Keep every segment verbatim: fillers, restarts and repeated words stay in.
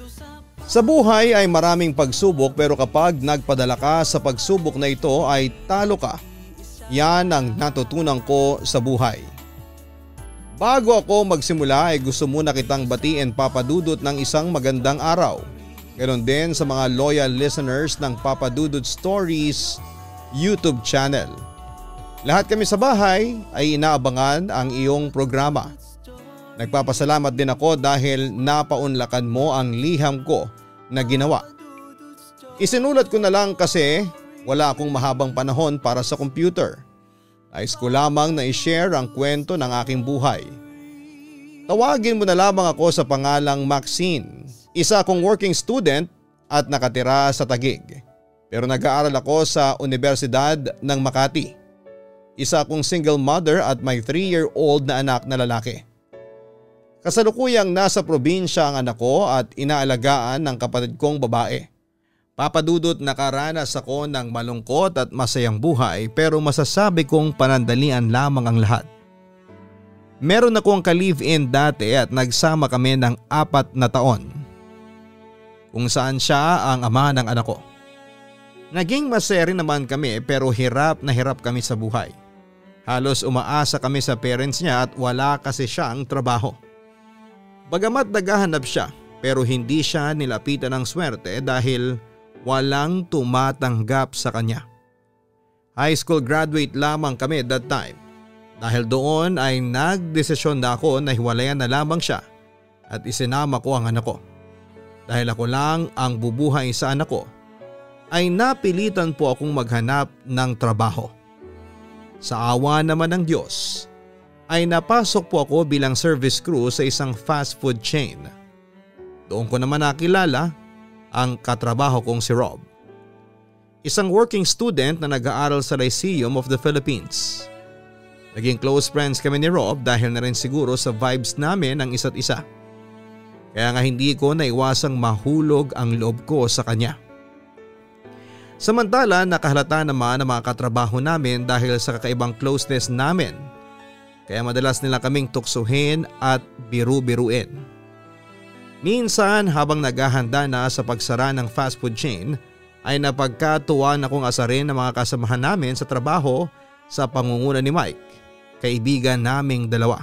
Sa buhay ay maraming pagsubok pero kapag nagpadala ka sa pagsubok na ito ay talo ka. Yan ang natutunan ko sa buhay. Bago ako magsimula ay gusto muna kitang batiin Papa Dudut ng isang magandang araw. Ganon din sa mga loyal listeners ng Papa Dudut Stories YouTube channel. Lahat kami sa bahay ay inaabangan ang iyong programa. Nagpapasalamat din ako dahil napaunlakan mo ang liham ko na ginawa. Isinulat ko na lang kasi wala akong mahabang panahon para sa computer. Nais ko lamang na i-share ang kwento ng aking buhay. Tawagin mo na lamang ako sa pangalang Maxine. Isa akong working student at nakatira sa Taguig. Pero nag-aaral ako sa Universidad ng Makati. Isa akong single mother at may three-year-old na anak na lalaki. Kasalukuyang nasa probinsya ang anak ko at inaalagaan ng kapatid kong babae. Papa Dudut, nakaranas ako ng malungkot at masayang buhay pero masasabi kong panandalian lamang ang lahat. Meron akong ka-live-in dati at nagsama kami ng apat na taon. Kung saan siya ang ama ng anak ko. Naging masaya rin naman kami pero hirap na hirap kami sa buhay. Halos umaasa kami sa parents niya at wala kasi siyang trabaho. Bagamat naghahanap siya pero hindi siya nilapitan ng swerte dahil walang tumatanggap sa kanya. High school graduate lamang kami at that time. Dahil doon ay nagdesisyon na ako na hiwalayan na lamang siya at isinama ko ang anak ko. Dahil ako lang ang bubuhay sa anak ko ay napilitan po akong maghanap ng trabaho. Sa awa naman ng Diyos ay napasok po ako bilang service crew sa isang fast food chain. Doon ko naman nakilala ang katrabaho kong si Rob. Isang working student na nag-aaral sa Lyceum of the Philippines. Naging close friends kami ni Rob dahil na rin siguro sa vibes namin ang isa't isa. Kaya nga hindi ko naiwasang mahulog ang loob ko sa kanya. Samantala nakahalata naman ang mga katrabaho namin dahil sa kakaibang closeness namin. Kaya madalas nila kaming tuksuhin at biru-biruin. Minsan habang naghahanda na sa pagsara ng fast food chain ay napagkatuwan akong asarin ng mga kasamahan namin sa trabaho sa pangunguna ni Mike, kaibigan naming dalawa.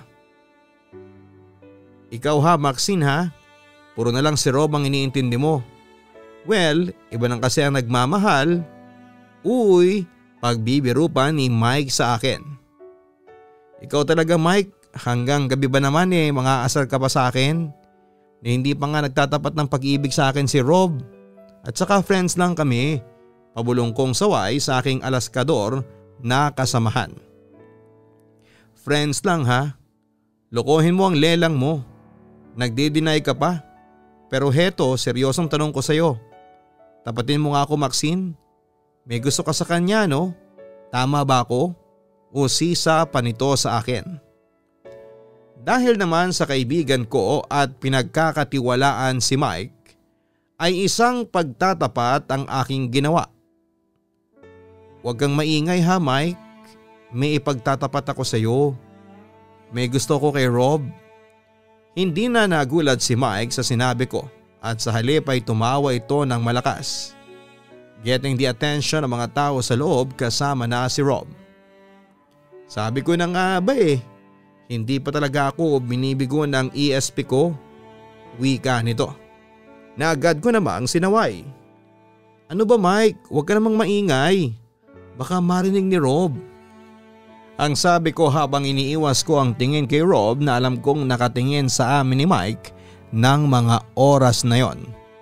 Ikaw ha Maxine ha, puro na lang si Rob ang iniintindi mo. Well, iba nang kasi ang nagmamahal. Uy, pagbibiro pa ni Mike sa akin. Ikaw talaga Mike, hanggang gabi ba naman eh mga asar ka pa sa akin? Na hindi pa nga nagtatapat ng pag-ibig sa akin si Rob. At saka friends lang kami, pabulong kong saway sa aking alaskador na kasamahan. Friends lang ha, lokohin mo ang lelang mo. Nagde-deny ka pa. Pero heto, seryosong tanong ko sa'yo. Tapatin mo nga ako Maxine. May gusto ka sa kanya no? Tama ba ako? O sisa pa nito sa akin? Dahil naman sa kaibigan ko at pinagkakatiwalaan si Mike, ay isang pagtatapat ang aking ginawa. Huwag kang maingay ha Mike, may ipagtatapat ako sa iyo. May gusto ko kay Rob. Hindi na nagulat si Mike sa sinabi ko at sa halip ay tumawa ito ng malakas. Getting the attention ng mga tao sa loob kasama na si Rob. Sabi ko na nga ba eh, hindi pa talaga ako binibigo ng E S P ko. Wika nito. Na agad ko namang sinaway. Ano ba Mike, huwag ka namang maingay. Baka marinig ni Rob. Ang sabi ko habang iniiwas ko ang tingin kay Rob na alam kong nakatingin sa amin ni Mike ng mga oras na yon.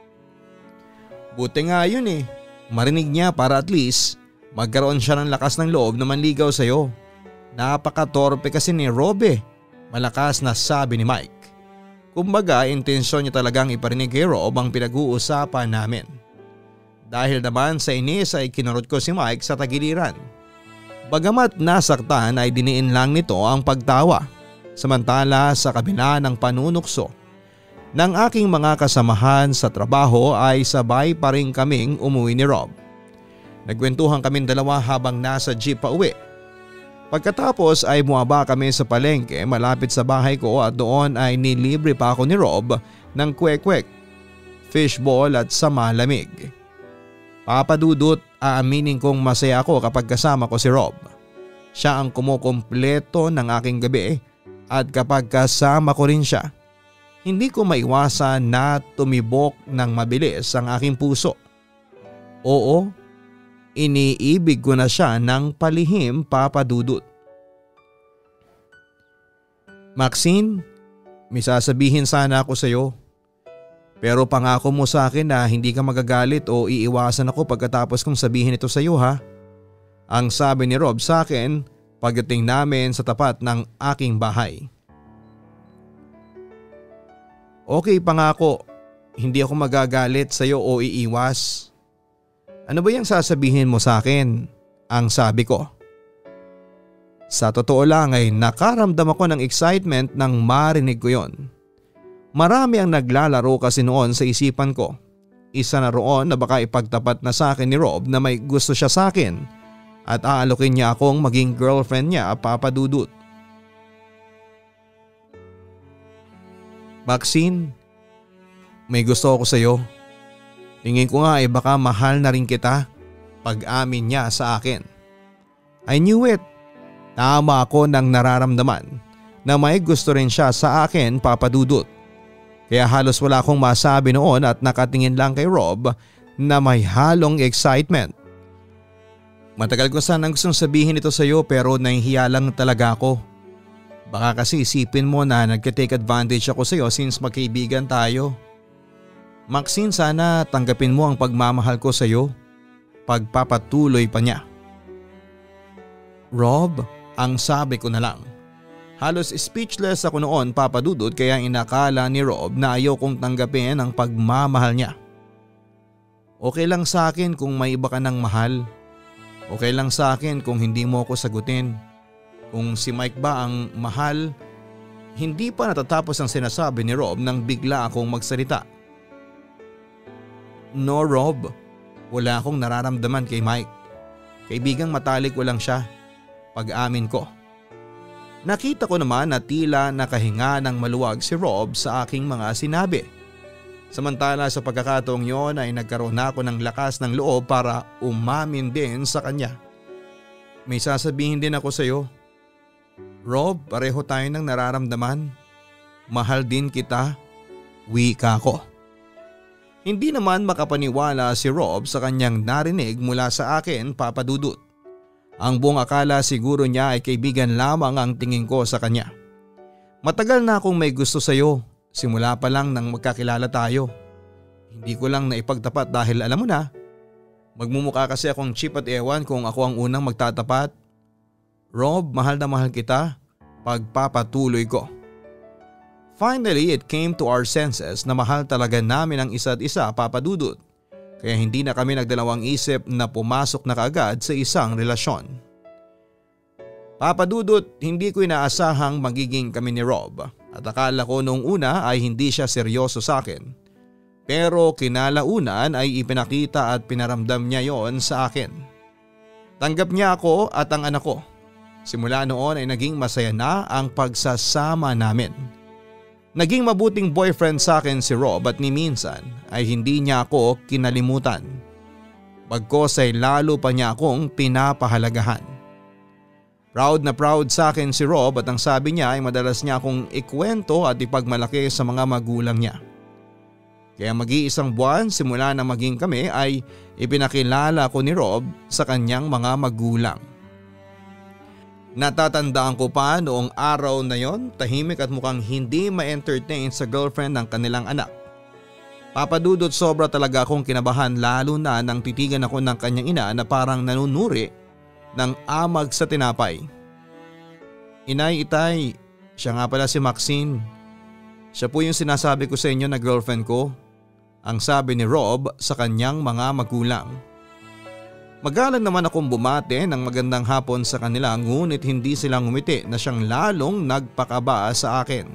Buti nga yun eh, marinig niya para at least magkaroon siya ng lakas ng loob na manligaw sa'yo. Napakatorpe kasi ni Rob eh, malakas na sabi ni Mike. Kumbaga intensyon niya talagang iparinig kay Rob ang pinag-uusapan namin. Dahil naman sa inis ay kinurot ko si Mike sa tagiliran. Bagamat nasaktan ay diniin lang nito ang pagtawa. Samantala sa kabila ng panunukso ng aking mga kasamahan sa trabaho ay sabay pa rin kaming umuwi ni Rob. Nagkwentuhan kaming dalawa habang nasa jeep pa uwi. Pagkatapos ay buwaba kami sa palengke malapit sa bahay ko at doon ay nilibre pa ako ni Rob ng kwek-kwek. fishball at sa malamig. Papadudot, aaminin kong masaya ako kapag kasama ko si Rob. Siya ang kumukumpleto ng aking gabi at kapag kasama ko rin siya, hindi ko maiwasan na tumibok ng mabilis ang aking puso. Oo, iniibig ko na siya ng palihim, Papa Dudut. Maxine, may sasabihin sana ako sa iyo. Pero pangako mo sa akin na hindi ka magagalit o iiwasan ako pagkatapos kong sabihin ito sa iyo, ha? Ang sabi ni Rob sa akin pagdating namin sa tapat ng aking bahay. Okay, pangako, hindi ako magagalit sa iyo o iiwas. Ano ba yung sasabihin mo sa akin? Ang sabi ko. Sa totoo lang ay nakaramdam ako ng excitement nang marinig ko yon. Marami ang naglalaro kasi noon sa isipan ko. Isa na roon na baka ipagtapat na sa akin ni Rob na may gusto siya sa akin at aalokin niya akong maging girlfriend niya, Papa Dudut. Maxine, may gusto ako sa iyo. Tingin ko nga ay baka mahal na rin kita, pag-amin niya sa akin. I knew it. Tama ako nang nararamdaman na may gusto rin siya sa akin, Papa Dudut. Kaya halos wala akong masabi noon at nakatingin lang kay Rob na may halong excitement. Matagal ko sanang gustong sabihin ito sa iyo pero nahihiya lang talaga ako. Baka kasi isipin mo na nagka-take advantage ako sa iyo since magkaibigan tayo. Maxine, sana tanggapin mo ang pagmamahal ko sa iyo. Pagpapatuloy pa niya. Rob, ang sabi ko na lang. Halos speechless ako noon, Papa Dudut, kaya inakala ni Rob na ayaw kong tanggapin ang pagmamahal niya. Okay lang sa akin kung may iba ka ng mahal. Okay lang sa akin kung hindi mo ako sagutin. Kung si Mike ba ang mahal, hindi pa natatapos ang sinasabi ni Rob nang bigla akong magsalita. No, Rob, wala akong nararamdaman kay Mike. Kaibigang matalik ko lang siya, pag-amin ko. Nakita ko naman na tila nakahinga ng maluwag si Rob sa aking mga sinabi. Samantala sa pagkakataong yon ay nagkaroon na ako ng lakas ng loob para umamin din sa kanya. May sasabihin din ako sa iyo. Rob, pareho tayo ng nararamdaman. Mahal din kita, wika ko. Hindi naman makapaniwala si Rob sa kanyang narinig mula sa akin, Papa Dudut. Ang buong akala siguro niya ay kaibigan lamang ang tingin ko sa kanya. Matagal na akong may gusto sa iyo, simula pa lang nang magkakilala tayo. Hindi ko lang naipagtapat dahil alam mo na, magmumukha kasi akong cheap at ewan kung ako ang unang magtatapat. Rob, mahal na mahal kita, pagpapatuloy ko. Finally, it came to our senses na mahal talaga namin ang isa't isa, Papa Dudut. Kaya hindi na kami nagdalawang isip na pumasok na kaagad sa isang relasyon. Papa Dudut, hindi ko inaasahang magiging kami ni Rob at akala ko noong una ay hindi siya seryoso sa akin. Pero kinalaunan ay ipinakita at pinaramdam niya yon sa akin. Tanggap niya ako at ang anak ko. Simula noon ay naging masaya na ang pagsasama namin. Naging mabuting boyfriend sa akin si Rob at ni minsan ay hindi niya ako kinalimutan. Bagkos ay lalo pa niya akong pinapahalagahan. Proud na proud sa akin si Rob at ang sabi niya ay madalas niya akong ikwento at ipagmalaki sa mga magulang niya. Kaya mag-iisang buwan simula na maging kami ay ipinakilala ko ni Rob sa kanyang mga magulang. Natatandaan ko pa noong araw na yon, tahimik at mukhang hindi ma-entertain sa girlfriend ng kanilang anak. Papa Dudut, sobra talaga akong kinabahan lalo na nang titigan ako ng kanyang ina na parang nanunuri ng amag sa tinapay. Inay, itay, siya nga pala si Maxine. Siya po yung sinasabi ko sa inyo na girlfriend ko, ang sabi ni Rob sa kanyang mga magulang. Magalang naman akong bumate ng magandang hapon sa kanila ngunit hindi silang ngumiti na siyang lalong nagpakaba sa akin.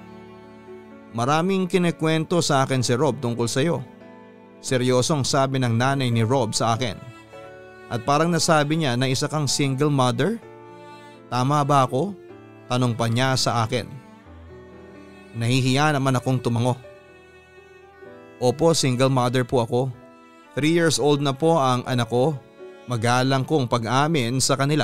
Maraming kinikwento sa akin si Rob tungkol sa iyo. Seryosong sabi ng nanay ni Rob sa akin. At parang nasabi niya na isa kang single mother? Tama ba ako? Tanong pa niya sa akin. Nahihiya naman akong tumango. Opo, single mother po ako. Three years old na po ang anak ko. Magalang kong pag-amin sa kanila.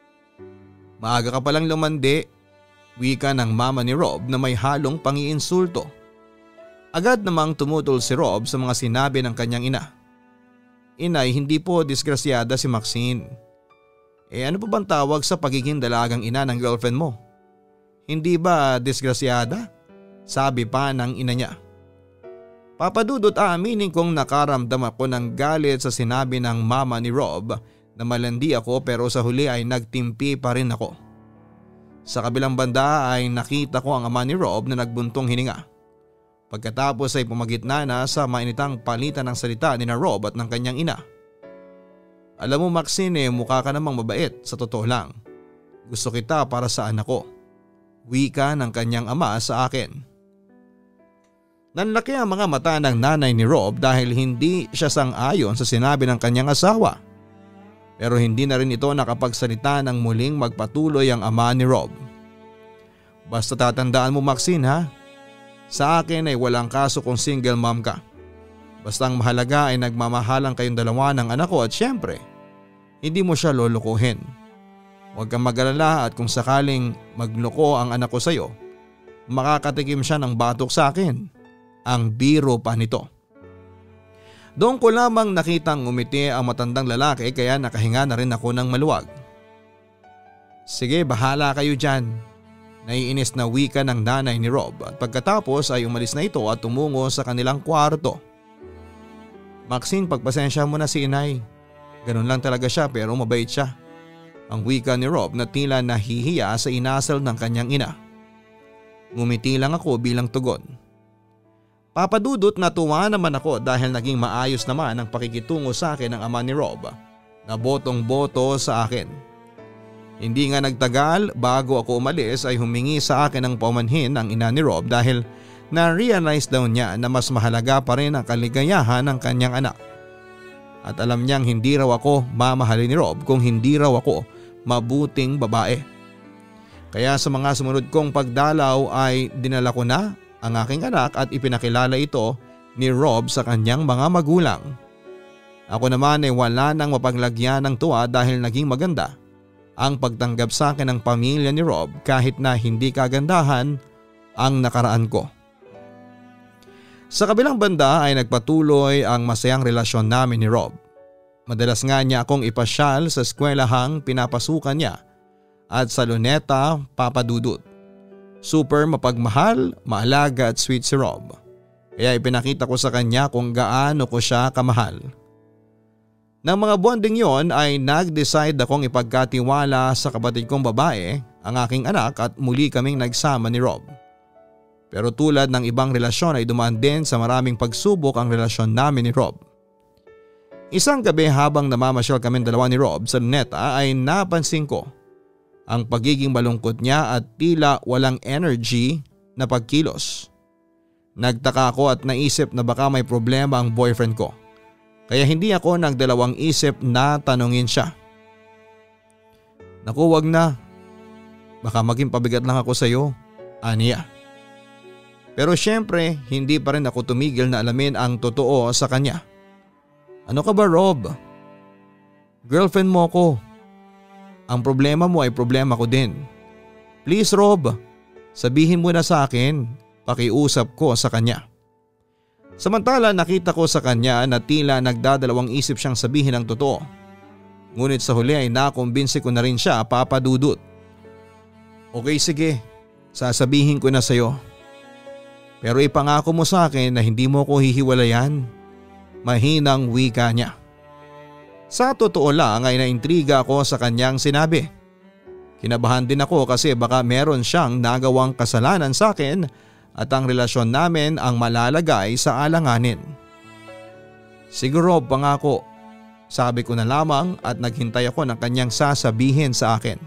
Maaga ka palang lumandi, wika ng mama ni Rob na may halong pangiinsulto. Agad namang tumutol si Rob sa mga sinabi ng kanyang ina. Inay, hindi po disgrasyada si Maxine. Eh ano pa bang tawag sa pagiging dalagang ina ng girlfriend mo? Hindi ba disgrasyada? Sabi pa ng ina niya. Papadudot, aaminin kong nakaramdam ako ng galit sa sinabi ng mama ni Rob na malandi ako, pero sa huli ay nagtimpi pa rin ako. Sa kabilang banda ay nakita ko ang ama ni Rob na nagbuntong hininga. Pagkatapos ay pumagitna na sa mainitang palitan ng salita ni na Rob at ng kanyang ina. Alam mo Maxine, mukha ka namang mabait, sa totoo lang. Gusto kita para sa anak ko. Wika ng kanyang ama sa akin. Nanlaki ang mga mata ng nanay ni Rob dahil hindi siya sang-ayon sa sinabi ng kanyang asawa. Pero hindi na rin ito nakapagsalita ng muling magpatuloy ang ama ni Rob. Basta tatandaan mo Maxine ha, sa akin ay walang kaso kung single mom ka. Basta ang mahalaga ay nagmamahalan kayong dalawa ng anak ko at syempre, hindi mo siya lolokohin. Huwag kang mag-alala at kung sakaling magloko ang anak ko sa iyo, makakatikim siya ng batok sa akin. Ang biro pa nito. Doon ko lamang nakitang umiti ang matandang lalaki kaya nakahinga na rin ako ng maluwag. Sige, bahala kayo dyan. Naiinis na wika ng nanay ni Rob at pagkatapos ay umalis na ito at tumungo sa kanilang kwarto. Maxine, pagpasensya mo na si inay. Ganun lang talaga siya pero mabait siya. Ang wika ni Rob na tila nahihiya sa inasal ng kanyang ina. Ngumiti lang ako bilang tugon. Papadudot, natuwa naman ako dahil naging maayos naman ang pakikitungo sa akin ng ama ni Rob na botong-boto sa akin. Hindi nga nagtagal bago ako umalis ay humingi sa akin ng paumanhin ang ina ni Rob dahil na-realize daw niya na mas mahalaga pa rin ang kaligayahan ng kanyang anak. At alam niyang hindi raw ako mamahalin ni Rob kung hindi raw ako mabuting babae. Kaya sa mga sumunod kong pagdalaw ay dinala ko na ang aking anak at ipinakilala ito ni Rob sa kanyang mga magulang. Ako naman ay wala nang mapaglagyan ng tuwa dahil naging maganda ang pagtanggap sa akin ng pamilya ni Rob kahit na hindi kagandahan ang nakaraan ko. Sa kabilang banda ay nagpatuloy ang masayang relasyon namin ni Rob. Madalas nga niya akong ipasyal sa eskwelahang pinapasukan niya at sa Luneta, Papadudut. Super mapagmahal, maalaga at sweet si Rob. Kaya ipinakita ko sa kanya kung gaano ko siya kamahal. Nang mga buwan ding yon ay nag-decide akong ipagkatiwala sa kapatid kong babae ang aking anak at muli kaming nagsama ni Rob. Pero tulad ng ibang relasyon ay dumaan din sa maraming pagsubok ang relasyon namin ni Rob. Isang gabi habang namamasyal kami dalawa ni Rob sa Luneta ay napansin ko ang pagiging malungkot niya at tila walang energy na pagkilos. Nagtaka ako at naisip na baka may problema ang boyfriend ko. Kaya hindi ako nagdalawang isip na tanungin siya. Naku, wag na. Baka maging pabigat lang ako sa iyo, aniya. Pero syempre hindi pa rin ako tumigil na alamin ang totoo sa kanya. Ano ka ba Rob? Girlfriend mo ko. Ang problema mo ay problema ko din. Please Rob, sabihin mo na sa akin, pakiusap ko sa kanya. Samantala nakita ko sa kanya na tila nagdadalawang isip siyang sabihin ang totoo. Ngunit sa huli ay nakumbinsi ko na rin siya, Papadudut. Okay sige, sasabihin ko na sa iyo. Pero ipangako mo sa akin na hindi mo ko hihiwalayan. Mahinang wika niya. Sa totoo lang ay naintriga ako sa kanyang sinabi. Kinabahan din ako kasi baka meron siyang nagawang kasalanan sa akin at ang relasyon namin ang malalagay sa alanganin. Siguro pangako, sabi ko na lamang at naghintay ako ng kanyang sasabihin sa akin.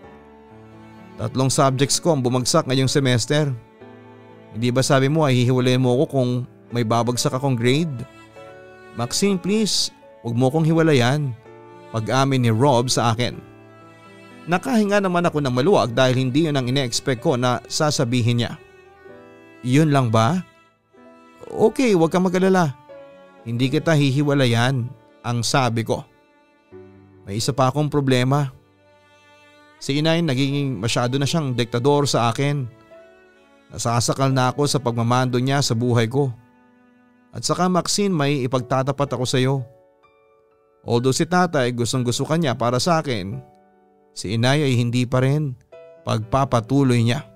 Tatlong subjects ko ang bumagsak ngayong semester. Hindi ba sabi mo ay hihiwalayin mo ako kung may babagsak akong grade? Maxine please, huwag mo kong hiwalayan. Pag-amin ni Rob sa akin. Nakahinga naman ako ng maluwag dahil hindi yun ang ine-expect ko na sasabihin niya. Yun lang ba? okay, huwag kang mag-alala. Hindi kita hihiwalayan, ang sabi ko. May isa pa akong problema. Si inay nagiging masyado na siyang diktador sa akin. Nasasakal na ako sa pagmamando niya sa buhay ko. At saka Maxine, may ipagtatapat ako sa iyo. Although si tatay gustong gusto ka niya para sa akin, si inay ay hindi pa rin. Pagpapatuloy niya.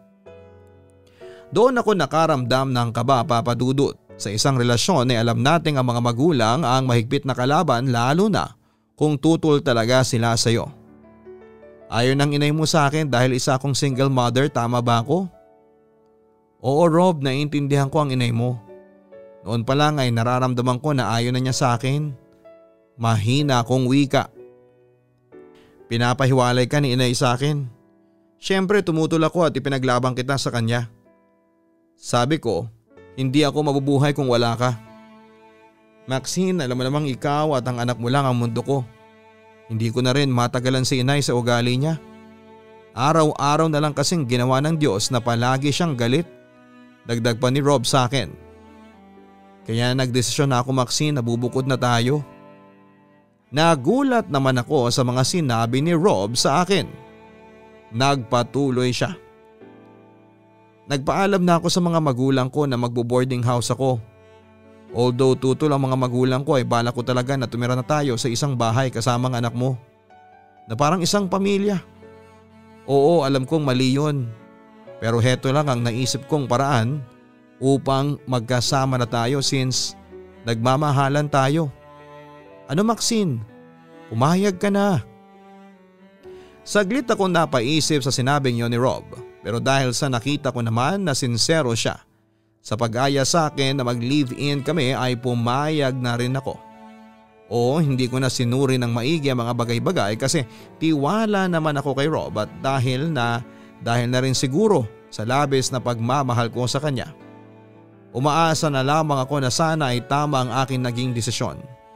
Doon ako nakaramdam ng kaba, Papa Dudut. Sa isang relasyon ay alam nating ang mga magulang ang mahigpit na kalaban, lalo na kung tutol talaga sila sa iyo. Ayaw ng inay mo sa akin dahil isa akong single mother, tama ba ako? Oo Rob, naiintindihan ko ang inay mo. Noon pa lang ay nararamdaman ko na ayaw na niya sa akin. Mahina akong wika. Pinapahiwalay ka ni inay sa akin. Siyempre tumutol ako at ipinaglabang kita sa kanya. Sabi ko, hindi ako mabubuhay kung wala ka. Maxine, alam mo namang ikaw at ang anak mo lang ang mundo ko. Hindi ko na rin matagalan si inay sa ugali niya. Araw-araw na lang kasing ginawa ng Diyos na palagi siyang galit. Dagdag pa ni Rob sa akin. Kaya nagdesisyon na ako, Maxine, na bubukod na tayo. Nagulat naman ako sa mga sinabi ni Rob sa akin. Nagpatuloy siya. Nagpaalam na ako sa mga magulang ko na magbo-boarding house ako. Although tutol ang mga magulang ko ay bala ko talaga na tumira na tayo sa isang bahay kasama ang anak mo. Na parang isang pamilya. Oo, alam kong mali yun. Pero heto lang ang naisip kong paraan upang magkasama na tayo since nagmamahalan tayo. Ano Maxine? Umayag ka na. Saglit akong napaisip sa sinabing yon ni Rob. Pero dahil sa nakita ko naman na sincero siya sa pag-aya sa akin na mag-live-in kami ay pumayag na rin ako. O hindi ko na sinuri ng maigi ang mga bagay-bagay kasi tiwala naman ako kay Rob at dahil na dahil na rin siguro sa labis na pagmamahal ko sa kanya. Umaasa na lamang ako na sana ay tama ang aking naging desisyon.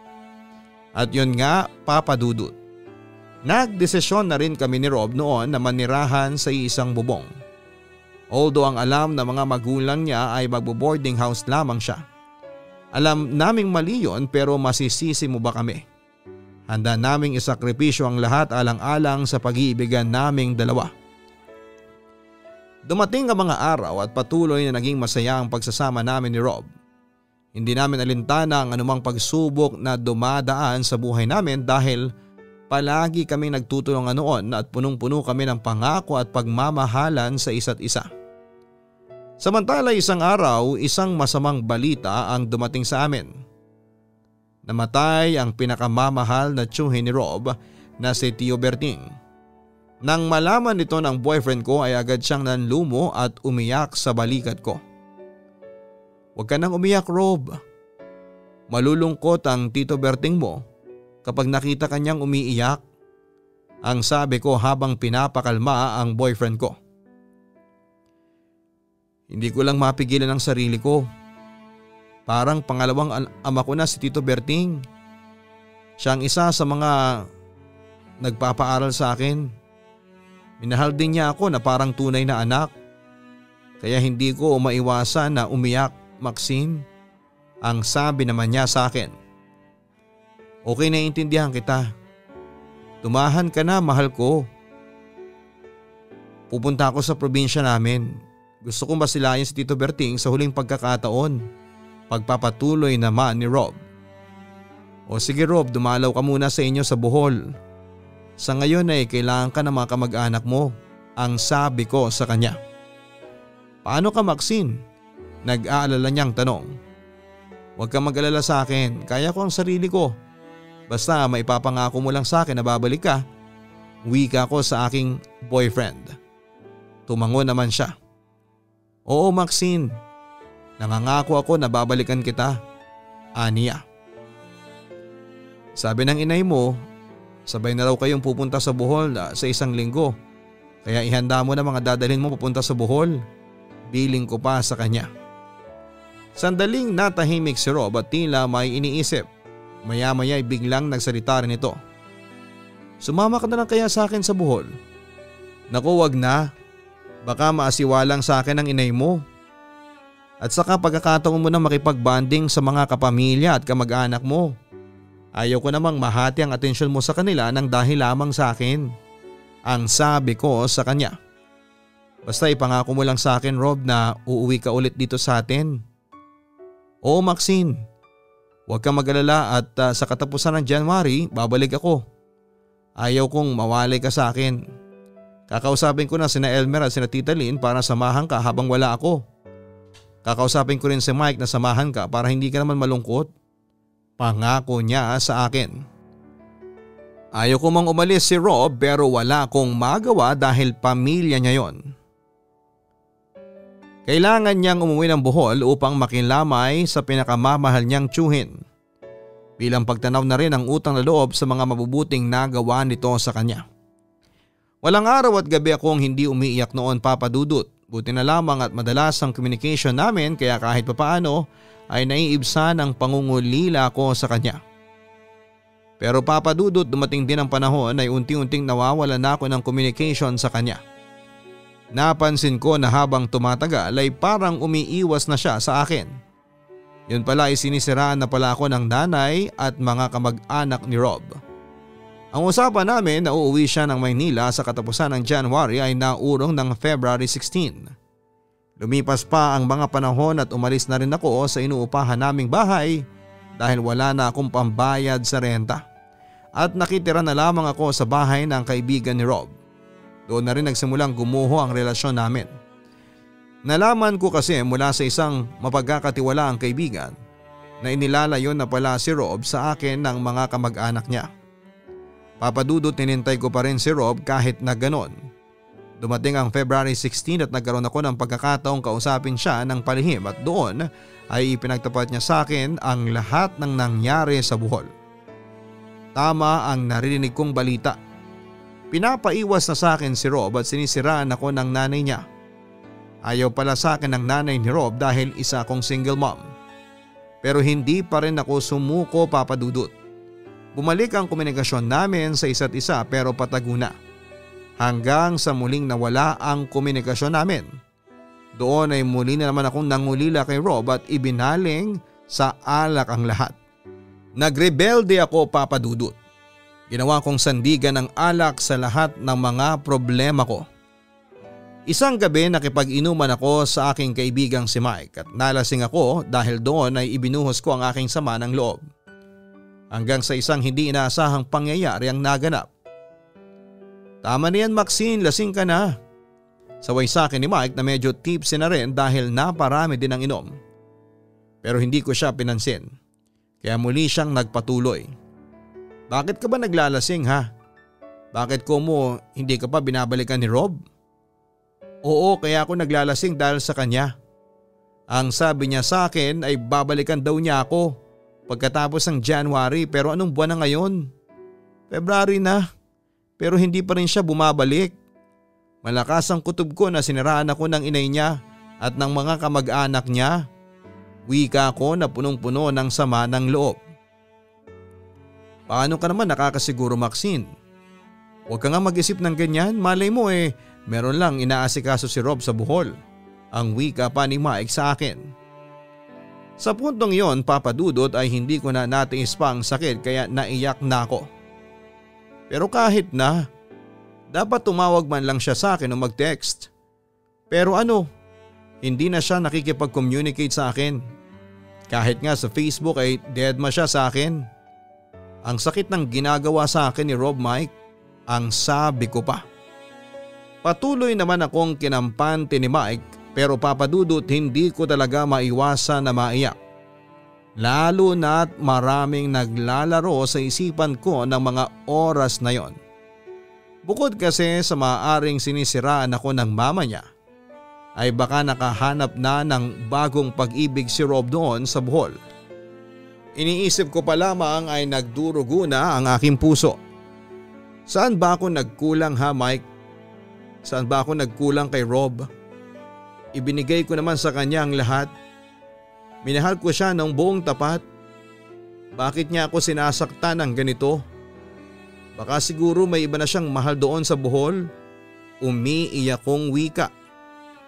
At yun nga, Papa Dudut. Nagdesisyon na rin kami ni Rob noon na manirahan sa isang bubong. Although ang alam na mga magulang niya ay magbo-boarding house lamang siya. Alam naming mali yun pero masisisi mo ba kami? Handa naming isakripisyo ang lahat alang-alang sa pag-iibigan naming dalawa. Dumating ang mga araw at patuloy na naging masaya ang pagsasama namin ni Rob. Hindi namin alintana ang anumang pagsubok na dumadaan sa buhay namin dahil palagi kaming nagtutulungan noon at punong-puno kami ng pangako at pagmamahalan sa isa't isa. Samantala isang araw, isang masamang balita ang dumating sa amin. Namatay ang pinakamamahal na tiyuhin ni Rob na si Tio Berting. Nang malaman nito ng boyfriend ko ay agad siyang nanlumo at umiyak sa balikat ko. Huwag ka nang umiyak, Rob. Malulungkot ang Tito Berting mo kapag nakita kanyang umiiyak, ang sabi ko habang pinapakalma ang boyfriend ko. Hindi ko lang mapigilan ang sarili ko. Parang pangalawang ama ko na si Tito Berting. Siya ang isa sa mga nagpapaaral sa akin. Minahal din niya ako na parang tunay na anak. Kaya hindi ko maiwasan na umiyak, Maxine. Ang sabi naman niya sa akin. Okay, naiintindihan kita. Tumahan ka na, mahal ko. Pupunta ako sa probinsya namin. Gusto kong basilayan si Tito Berting sa huling pagkakataon. Pagpapatuloy naman ni Rob. O sige Rob, dumalaw ka muna sa inyo sa Bohol. Sa ngayon ay kailangan ka ng mga kamag-anak mo, ang sabi ko sa kanya. Paano ka Maxine? Nag-aalala niyang tanong. Huwag kang mag-alala sa akin, kaya ko ang sarili ko. Basta maipapangako mo lang sa akin na babalik ka, wika ko sa aking boyfriend. Tumango naman siya. Oo Maxine, nangangako ako na babalikan kita, aniya. Sabi ng inay mo, sabay na raw kayong pupunta sa Bohol sa isang linggo. Kaya ihanda mo na mga dadalhin mo pupunta sa Bohol. Biling ko pa sa kanya. Sandaling natahimik si Rob at tila may iniisip. Maya-maya ay biglang nagsalita rin ito. Sumama ka na lang kaya sa akin sa Bohol? Naku, wag na. Baka maasiwalang sa akin ang inay mo. At saka pagkakataon mo na makipag-bonding sa mga kapamilya at kamag-anak mo. Ayaw ko namang mahati ang atensyon mo sa kanila nang dahil lamang sa akin. Ang sabi ko sa kanya. Basta ipangako mo lang sa akin, Rob, na uuwi ka ulit dito sa atin. Oo, Maxine. Huwag kang mag-alala at uh, sa katapusan ng January, babalik ako. Ayaw kong mawalay ka sa akin. Kakausapin ko na sina Elmer at sina Tita Lynn para samahan ka habang wala ako. Kakausapin ko rin si Mike na samahan ka para hindi ka naman malungkot. Pangako niya sa akin. Ayaw ko mang umalis si Rob pero wala akong magawa dahil pamilya niya yon. Kailangan niyang umuwi ng Bohol upang makilamay sa pinakamamahal niyang tiyuhin. Bilang pagtanaw na rin ang utang na loob sa mga mabubuting nagawa nito sa kanya. Walang araw at gabi akong hindi umiiyak noon, Papa Dudut. Buti na lamang at madalas ang communication namin kaya kahit papaano ay naiibsan ang pangungulila ko sa kanya. Pero Papa Dudut, dumating din ang panahon ay unti-unting nawawala na ako ng communication sa kanya. Napansin ko na habang tumatagal ay parang umiiwas na siya sa akin. Yun pala ay sinisiraan na pala ako ng nanay at mga kamag-anak ni Rob. Ang usapan namin na uuwi siya ng Maynila sa katapusan ng January ay naurong ng February sixteen. Lumipas pa ang mga panahon at umalis na rin ako sa inuupahan naming bahay dahil wala na akong pambayad sa renta. At nakitira na lamang ako sa bahay ng kaibigan ni Rob. Doon na rin nagsimulang gumuho ang relasyon namin. Nalaman ko kasi mula sa isang mapagkakatiwalaang kaibigan na inilalayo na pala si Rob sa akin ng mga kamag-anak niya. Papadudot, tinintay ko pa rin si Rob kahit na ganon. Dumating ang February sixteen at nagkaroon ako ng pagkakataong kausapin siya ng palihim at doon ay ipinagtapat niya sa akin ang lahat ng nangyari sa Bohol. Tama ang narinig kong balita. Pinapaiwas na sa akin si Rob at sinisiraan ako ng nanay niya. Ayaw pala sa akin ng nanay ni Rob dahil isa akong single mom. Pero hindi pa rin ako sumuko, Papa Dudut. Bumalik ang komunikasyon namin sa isa't isa pero patago na. Hanggang sa muling nawala ang komunikasyon namin. Doon ay muli na naman akong nangulila kay Rob at ibinaling sa alak ang lahat. Nagrebelde ako, Papa Dudut. Ginawa kong sandigan ng alak sa lahat ng mga problema ko. Isang gabi nakipag-inuman ako sa aking kaibigang si Mike at nalasing ako dahil doon ay ibinuhos ko ang aking sama ng loob. Hanggang sa isang hindi inaasahang pangyayari ang naganap. Tama na yan, Maxine, lasing ka na. Saway sa akin ni Mike na medyo tipsy na rin dahil naparami din ang inom. Pero hindi ko siya pinansin. Kaya muli siyang nagpatuloy. Bakit ka ba naglalasing, ha? Bakit ko mo hindi ka pa binabalikan ni Rob? Oo, kaya ako naglalasing dahil sa kanya. Ang sabi niya sa akin ay babalikan daw niya ako pagkatapos ng January, pero anong buwan na ngayon? February na, pero hindi pa rin siya bumabalik. Malakas ang kutob ko na siniraan ako ng inay niya at ng mga kamag-anak niya. Wika ko na punong-puno ng sama ng loob. Paano ka naman nakakasiguro, Maxine? Huwag ka nga mag-isip ng ganyan, malay mo eh meron lang inaasikaso si Rob sa Bohol. Ang wika pa ni Mike sa akin. Sa puntong yon, Papa Dudut, ay hindi ko na natiis pa ang sakit kaya naiyak na ako. Pero kahit na, dapat tumawag man lang siya sa akin o mag-text. Pero ano, hindi na siya nakikipag-communicate sa akin. Kahit nga sa Facebook ay deadma siya sa akin. Ang sakit ng ginagawa sa akin ni Rob, Mike, ang sabi ko pa. Patuloy naman akong kinampante ni Mike pero Papa Dudut, hindi ko talaga maiwasan na maiyak. Lalo na't maraming naglalaro sa isipan ko ng mga oras na yon. Bukod kasi sa maaaring sinisiraan ako ng mama niya, ay baka nakahanap na ng bagong pag-ibig si Rob doon sa Bohol. Iniisip ko pa lamang ay nagdurugo na ang aking puso. Saan ba ako nagkulang, ha, Mike? Saan ba ako nagkulang kay Rob? Ibinigay ko naman sa kanya ang lahat. Minahal ko siya ng buong tapat. Bakit niya ako sinasaktan ng ganito? Baka siguro may iba na siyang mahal doon sa Bohol. Umiiyak kong wika.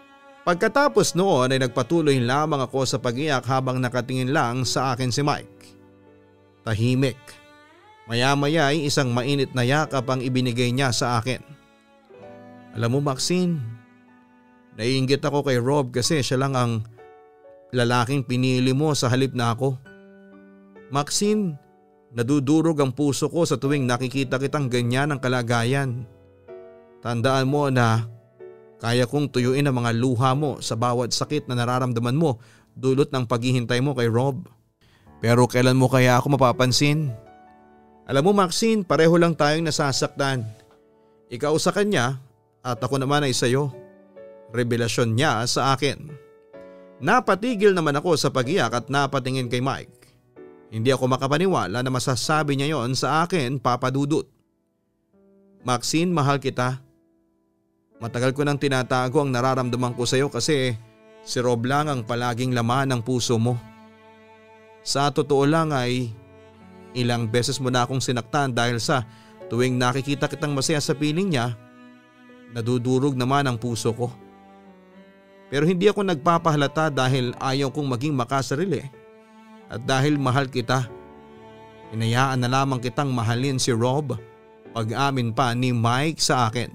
Pagkatapos noon ay nagpatuloy lamang ako sa pag-iyak habang nakatingin lang sa akin si Mike. Tahimik. Maya-maya ay isang mainit na yakap ang ibinigay niya sa akin. Alam mo Maxine, naiinggit ako kay Rob kasi siya lang ang lalaking pinili mo sa halip na ako. Maxine, nadudurog ang puso ko sa tuwing nakikita kitang ganyan ang kalagayan. Tandaan mo na kaya kong tuyuin ang mga luha mo sa bawat sakit na nararamdaman mo dulot ng paghihintay mo kay Rob. Pero kailan mo kaya ako mapapansin? Alam mo Maxine, pareho lang tayong nasasaktan. Ikaw sa kanya at ako naman ay sayo. Revelasyon niya sa akin. Napatigil naman ako sa pag-iyak at napatingin kay Mike. Hindi ako makapaniwala na masasabi niya yon sa akin, Papa Dudut. Maxine, mahal kita. Matagal ko nang tinatago ang nararamdaman ko sa iyo kasi si Rob lang ang palaging laman ng puso mo. Sa totoo lang ay ilang beses mo na akong sinaktan dahil sa tuwing nakikita kitang masaya sa piling niya, nadudurog naman ang puso ko. Pero hindi ako nagpapahalata dahil ayaw kong maging makasarili. At dahil mahal kita, hinayaan na lamang kitang mahalin si Rob pag-amin pa ni Mike sa akin.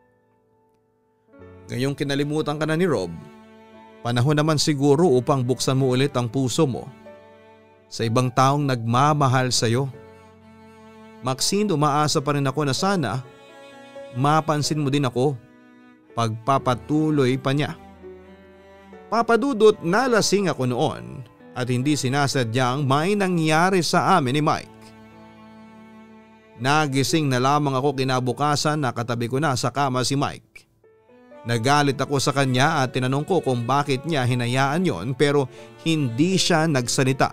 Ngayong kinalimutan ka na ni Rob, panahon naman siguro upang buksan mo ulit ang puso mo sa ibang taong nagmamahal sa iyo. Maxine, umaasa pa rin ako na sana mapansin mo din ako pagpapatuloy pa niya. Papadudot, nalasing ako noon at hindi sinasadyang may nangyari sa amin ni Mike. Nagising na lamang ako kinabukasan na katabi ko na sa kama si Mike. Nagalit ako sa kanya at tinanong ko kung bakit niya hinayaan yon pero hindi siya nagsalita.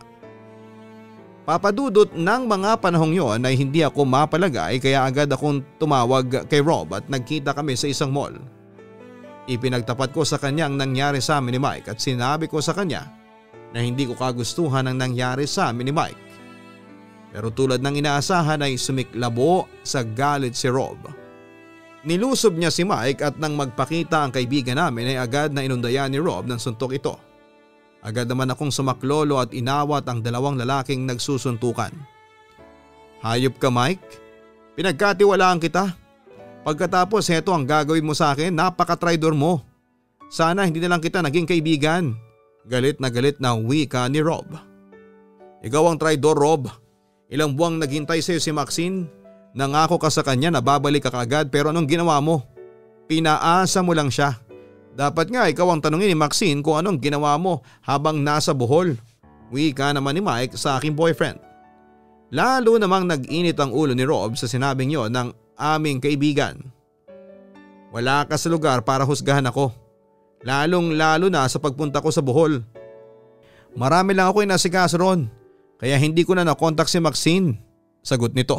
Papadudot, ng mga panahong yon ay hindi ako mapalagay kaya agad akong tumawag kay Rob at nagkita kami sa isang mall. Ipinagtapat ko sa kanya ang nangyari sa amin ni Mike at sinabi ko sa kanya na hindi ko kagustuhan ang nangyari sa amin ni Mike. Pero tulad ng inaasahan ay sumiklabo sa galit si Rob. Nilusob niya si Mike at nang magpakita ang kaibigan namin ay agad na inundayan ni Rob ng suntok ito. Agad naman akong sumaklolo at inawat ang dalawang lalaking nagsusuntukan. Hayop ka Mike, pinagkatiwalaan kita. Pagkatapos heto ang gagawin mo sa akin, napaka-traidor mo. Sana hindi na lang kita naging kaibigan. Galit na galit na wika ni Rob. Ikaw ang traidor Rob. Ilang buwang naghintay sa iyo si Maxine. Nangako ka sa kanya na babalik ka kaagad pero anong ginawa mo? Pinaasa mo lang siya. Dapat nga ikaw ang tanungin ni Maxine kung anong ginawa mo habang nasa Bohol. Wika naman ni Mike sa aking boyfriend. Lalo namang nag-init ang ulo ni Rob sa sinabing yon ng aming kaibigan. Wala ka sa lugar para husgahan ako. Lalong lalo na sa pagpunta ko sa Bohol. Marami lang ako inasikaso ron, kaya hindi ko na nakontak si Maxine, sagot nito.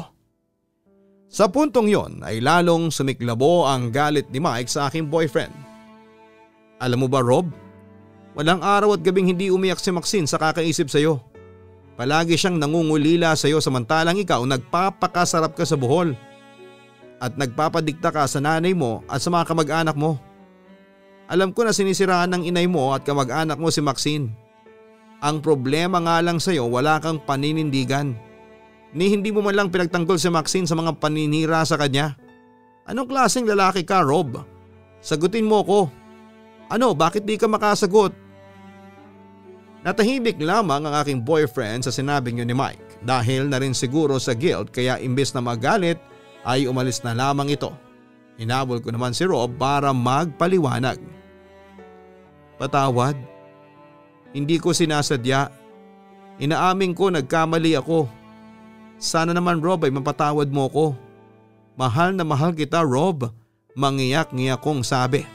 Sa puntong yon ay lalong sumiklabo ang galit ni Mike sa aking boyfriend. Alam mo ba Rob, walang araw at gabing hindi umiyak si Maxine sa kakaisip sa iyo. Palagi siyang nangungulila sa iyo samantalang ikaw nagpapakasarap ka sa Bohol. At nagpapadikta ka sa nanay mo at sa mga kamag-anak mo. Alam ko na sinisiraan ng inay mo at kamag-anak mo si Maxine. Ang problema nga lang sa iyo, wala kang paninindigan. Ni hindi mo man lang pinagtanggol si Maxine sa mga paninira sa kanya. Anong klaseng lalaki ka Rob? Sagutin mo ko. Ano, bakit di ka makasagot? Natahimik lamang ang aking boyfriend sa sinabing yun ni Mike dahil na rin siguro sa guilt kaya imbes na magalit ay umalis na lamang ito. Hinabol ko naman si Rob para magpaliwanag. Patawad. Hindi ko sinasadya. Inaamin ko nagkamali ako. Sana naman Rob ay mapatawad mo ko. Mahal na mahal kita Rob. Mangiyak-ngiyak kong sabi.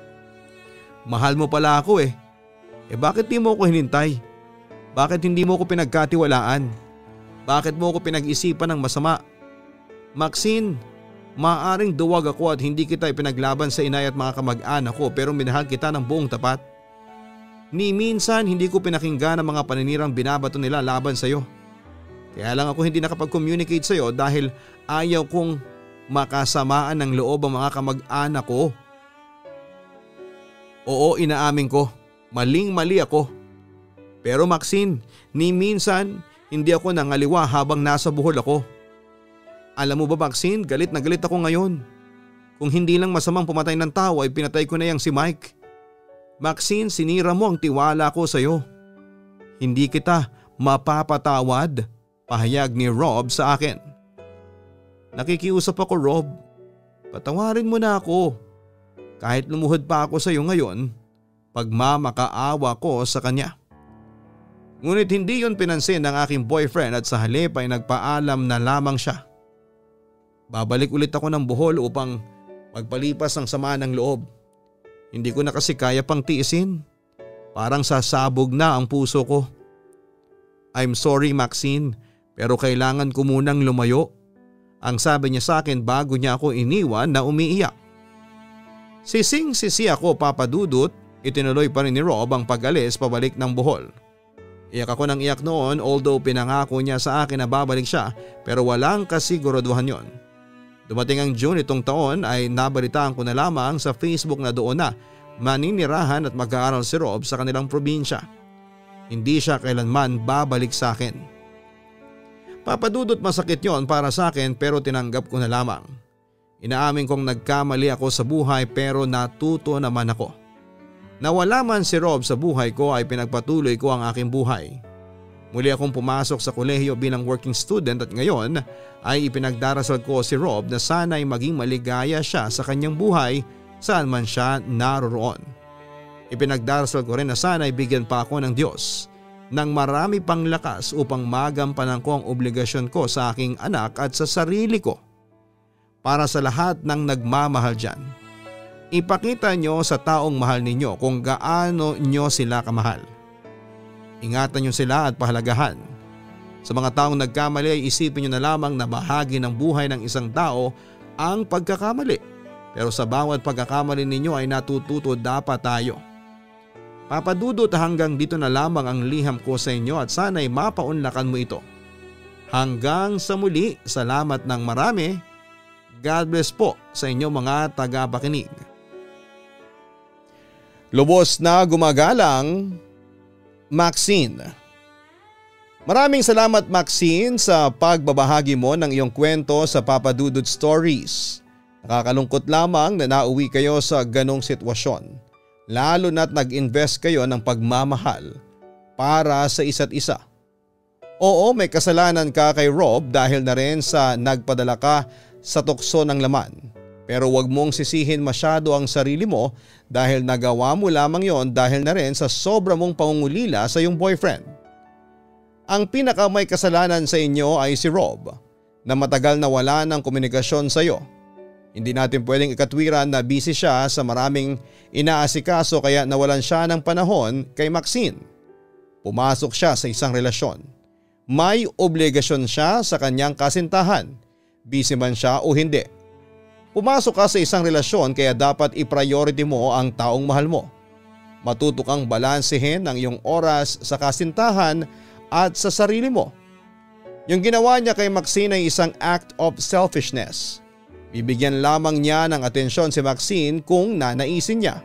Mahal mo pala ako eh. Eh bakit di mo ko hinintay? Bakit hindi mo ko pinagkatiwalaan? Bakit mo ko pinag-isipan ng masama? Maxine, maaaring duwag ako at hindi kita ipinaglaban sa inay at mga kamag-anak ko pero minahal kita ng buong tapat. Ni minsan hindi ko pinakinggan ang mga paninirang binabato nila laban sa iyo. Kaya lang ako hindi nakapag-communicate sa iyo dahil ayaw kong makasamaan ng loob ang mga kamag-anak ko. Oo, inaamin ko. Maling-mali ako. Pero Maxine, ni minsan hindi ako nangaliwa habang nasa buhol ako. Alam mo ba Maxine, galit na galit ako ngayon. Kung hindi lang masamang pumatay ng tao ay pinatay ko na yang si Mike. Maxine, sinira mo ang tiwala ko sa iyo. Hindi kita mapapatawad, pahayag ni Rob sa akin. Nakikiusap ako Rob, patawarin mo na ako. Kahit lumuhod pa ako sa iyo ngayon, pagmamakaawa ko sa kanya. Ngunit hindi yun pinansin ng aking boyfriend at sa halip ay nagpaalam na lamang siya. Babalik ulit ako ng Bohol upang magpalipas ang sama ng loob. Hindi ko na kasi kaya pang tiisin. Parang sasabog na ang puso ko. I'm sorry Maxine, pero kailangan ko munang lumayo. Ang sabi niya sa akin bago niya ako iniwan na umiiyak. Sising-sisi ako Papa Dudut, itinuloy pa rin ni Rob ang pag-alis pabalik ng Bohol. Iyak ako ng iyak noon although pinangako niya sa akin na babalik siya pero walang kasiguraduhan yon. Dumating ang June itong taon ay nabalitaan ko na lamang sa Facebook na doon na maninirahan at mag-aaral si Rob sa kanilang probinsya. Hindi siya kailanman babalik sa akin. Papadudot masakit yon para sa akin pero tinanggap ko na lamang. Inaamin kong nagkamali ako sa buhay pero natuto naman ako. Nawala man si Rob sa buhay ko ay pinagpatuloy ko ang aking buhay. Muli akong pumasok sa kolehiyo bilang working student at ngayon ay ipinagdarasal ko si Rob na sana'y maging maligaya siya sa kanyang buhay saan man siya naroroon. Ipinagdarasal ko rin na sana'y bigyan pa ako ng Diyos ng marami pang lakas upang magampanan ko ang obligasyon ko sa aking anak at sa sarili ko. Para sa lahat ng nagmamahal dyan. Ipakita nyo sa taong mahal ninyo kung gaano nyo sila kamahal. Ingatan nyo sila at pahalagahan. Sa mga taong nagkamali ay isipin nyo na lamang na bahagi ng buhay ng isang tao ang pagkakamali. Pero sa bawat pagkakamali ninyo ay natututo dapat tayo. Papadudot hanggang dito na lamang ang liham ko sa inyo at sana'y mapaunlakan mo ito. Hanggang sa muli, salamat ng marami. God bless po sa inyo mga tagapakinig. Lubos na gumagalang, Maxine. Maraming salamat Maxine sa pagbabahagi mo ng iyong kwento sa Papa Dudut Stories. Nakakalungkot lamang na nauwi kayo sa ganong sitwasyon. Lalo na't nag-invest kayo ng pagmamahal para sa isa't isa. Oo, may kasalanan ka kay Rob dahil na rin sa nagpadala ka sa tukso ng laman. Pero wag mong sisihin masyado ang sarili mo dahil nagawa mo lamang yon dahil na rin sa sobra mong pangungulila sa iyong boyfriend. Ang pinaka may kasalanan sa inyo ay si Rob na matagal na wala ng komunikasyon sa iyo. Hindi natin pwedeng ikatwiran na busy siya sa maraming inaasikaso kaya nawalan siya ng panahon kay Maxine. Pumasok siya sa isang relasyon. May obligasyon siya sa kanyang kasintahan, busy man siya o hindi. Pumasok ka sa isang relasyon kaya dapat i-priority mo ang taong mahal mo. Matuto kang balansehin ang iyong oras sa kasintahan at sa sarili mo. Yung ginawa niya kay Maxine ay isang act of selfishness. Bibigyan lamang niya ng atensyon si Maxine kung nanaisin niya.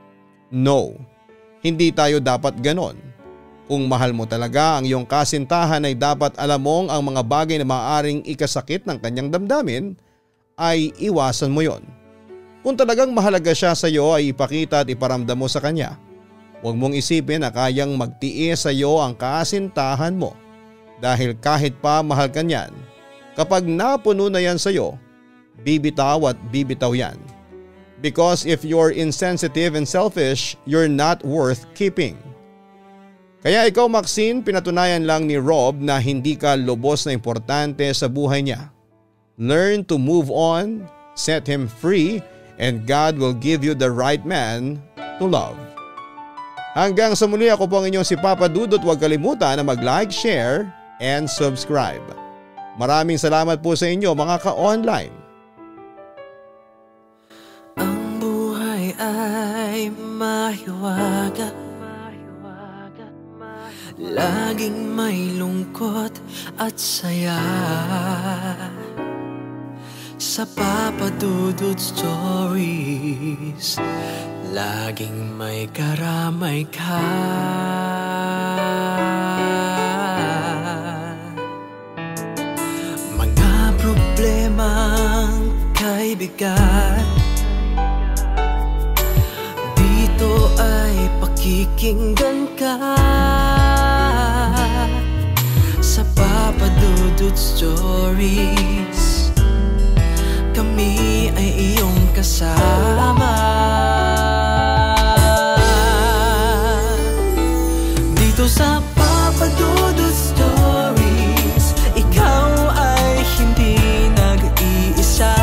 No, hindi tayo dapat ganon. Kung mahal mo talaga ang iyong kasintahan ay dapat alam mong ang mga bagay na maaaring ikasakit ng kanyang damdamin ay iwasan mo yon. Kung talagang mahalaga siya sa iyo ay ipakita at iparamdam mo sa kanya. Huwag mong isipin na kayang magtiis sa iyo ang kasintahan mo dahil kahit pa mahal ka niyan, kapag napuno na yan sa iyo, bibitaw at bibitaw yan. Because if you're insensitive and selfish, you're not worth keeping. Kaya ikaw Maxine, pinatunayan lang ni Rob na hindi ka lubos na importante sa buhay niya. Learn to move on, set him free, and God will give you the right man to love. Hanggang sa muli, ako po ang inyong si Papa Dudut. Huwag kalimutan na mag-like, share, and subscribe. Maraming salamat po sa inyo mga ka-online. Ang buhay ay mahiwaga, laging may lungkot at saya. Sa Papa Dudut Stories, laging may karamay ka. Mga problemang kay bigat, dito ay pakikinggan ka. Sa Papa Dudut Stories, kami ay iyong kasama. Dito sa Papa Dudut Stories, ikaw ay hindi nag-iisa.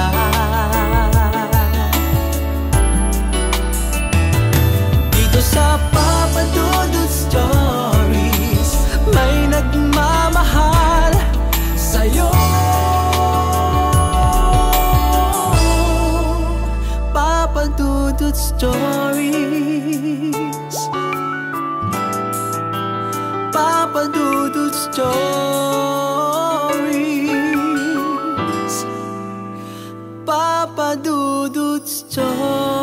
Dito sa Papa Dudut Stories, may nagmamahal sa'yo. Papa Dudut Stories, Papa Dudut Stories, Papa Dudut Stories.